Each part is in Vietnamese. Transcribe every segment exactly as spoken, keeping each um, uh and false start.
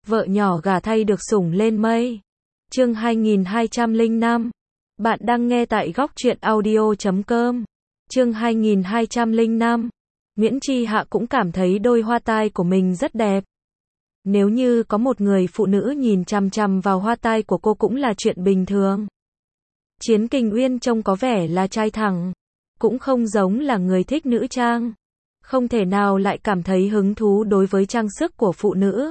vợ nhỏ gả thay được sủng lên mây. Chương hai nghìn hai trăm lẻ năm. Bạn đang nghe tại góc truyện audio chấm com. Chương hai nghìn hai trăm lẻ năm. Nguyễn Chi Hạ cũng cảm thấy đôi hoa tai của mình rất đẹp. Nếu như có một người phụ nữ nhìn chằm chằm vào hoa tai của cô cũng là chuyện bình thường. Chiến Kình Uyên trông có vẻ là trai thẳng, cũng không giống là người thích nữ trang. Không thể nào lại cảm thấy hứng thú đối với trang sức của phụ nữ.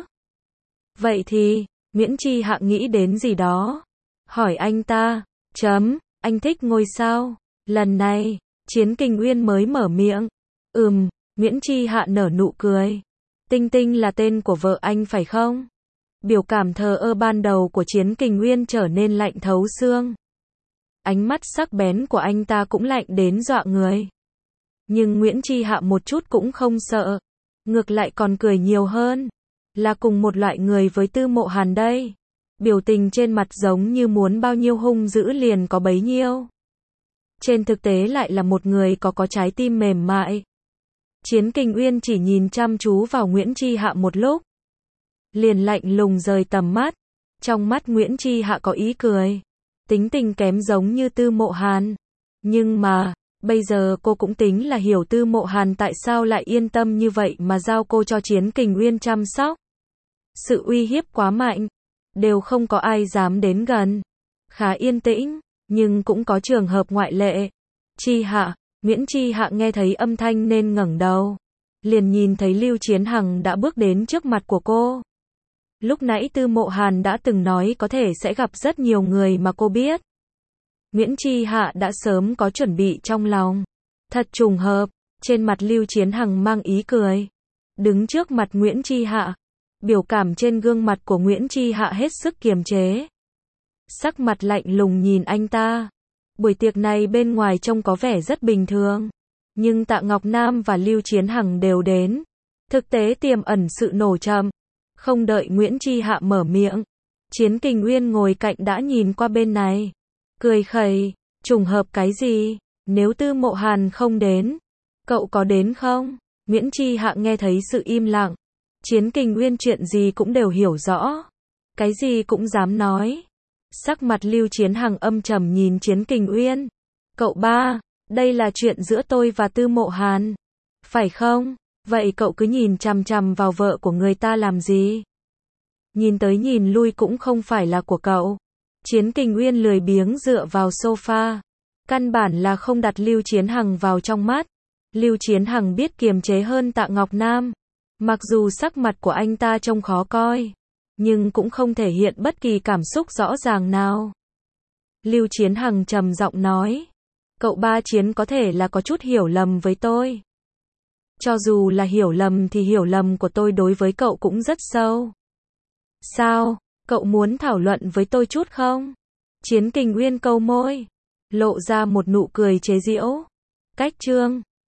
Vậy thì, Nguyễn Chi Hạ nghĩ đến gì đó. Hỏi anh ta, chấm, anh thích ngôi sao? Lần này, Chiến Kình Uyên mới mở miệng. Ừm, Nguyễn Chi Hạ nở nụ cười. Tinh Tinh là tên của vợ anh phải không? Biểu cảm thờ ơ ban đầu của Chiến Kình Uyên trở nên lạnh thấu xương. Ánh mắt sắc bén của anh ta cũng lạnh đến dọa người. Nhưng Nguyễn Chi Hạ một chút cũng không sợ. Ngược lại còn cười nhiều hơn. Là cùng một loại người với Tư Mộ Hàn đây. Biểu tình trên mặt giống như muốn bao nhiêu hung dữ liền có bấy nhiêu. Trên thực tế lại là một người có có trái tim mềm mại. Chiến Kình Uyên chỉ nhìn chăm chú vào Nguyễn Chi Hạ một lúc. Liền lạnh lùng rời tầm mắt. Trong mắt Nguyễn Chi Hạ có ý cười. Tính tình kém giống như Tư Mộ Hàn. Nhưng mà, bây giờ cô cũng tính là hiểu Tư Mộ Hàn tại sao lại yên tâm như vậy mà giao cô cho Chiến Kình Uyên chăm sóc. Sự uy hiếp quá mạnh. Đều không có ai dám đến gần. Khá yên tĩnh, nhưng cũng có trường hợp ngoại lệ. Chi Hạ, Nguyễn Chi Hạ nghe thấy âm thanh nên ngẩng đầu. Liền nhìn thấy Lưu Chiến Hằng đã bước đến trước mặt của cô. Lúc nãy Tư Mộ Hàn đã từng nói có thể sẽ gặp rất nhiều người mà cô biết. Nguyễn Chi Hạ đã sớm có chuẩn bị trong lòng. Thật trùng hợp, trên mặt Lưu Chiến Hằng mang ý cười. Đứng trước mặt Nguyễn Chi Hạ, biểu cảm trên gương mặt của Nguyễn Chi Hạ hết sức kiềm chế. Sắc mặt lạnh lùng nhìn anh ta. Buổi tiệc này bên ngoài trông có vẻ rất bình thường. Nhưng Tạ Ngọc Nam và Lưu Chiến Hằng đều đến. Thực tế tiềm ẩn sự nổ chậm. Không đợi Nguyễn Chi Hạ mở miệng. Chiến Kình Uyên ngồi cạnh đã nhìn qua bên này. Cười khẩy, trùng hợp cái gì? Nếu Tư Mộ Hàn không đến, cậu có đến không? Nguyễn Chi Hạ nghe thấy sự im lặng. Chiến Kình Uyên chuyện gì cũng đều hiểu rõ. Cái gì cũng dám nói. Sắc mặt Lưu Chiến Hằng âm trầm nhìn Chiến Kình Uyên. Cậu ba, đây là chuyện giữa tôi và Tư Mộ Hàn. Phải không? Vậy cậu cứ nhìn chằm chằm vào vợ của người ta làm gì? Nhìn tới nhìn lui cũng không phải là của cậu. Chiến Kình Uyên lười biếng dựa vào sofa. Căn bản là không đặt Lưu Chiến Hằng vào trong mắt. Lưu Chiến Hằng biết kiềm chế hơn Tạ Ngọc Nam. Mặc dù sắc mặt của anh ta trông khó coi, nhưng cũng không thể hiện bất kỳ cảm xúc rõ ràng nào. Lưu Chiến Hằng trầm giọng nói. Cậu ba Chiến có thể là có chút hiểu lầm với tôi. Cho dù là hiểu lầm thì hiểu lầm của tôi đối với cậu cũng rất sâu. Sao, cậu muốn thảo luận với tôi chút không? Chiến Kình Uyên câu môi, lộ ra một nụ cười chế giễu. Cách chương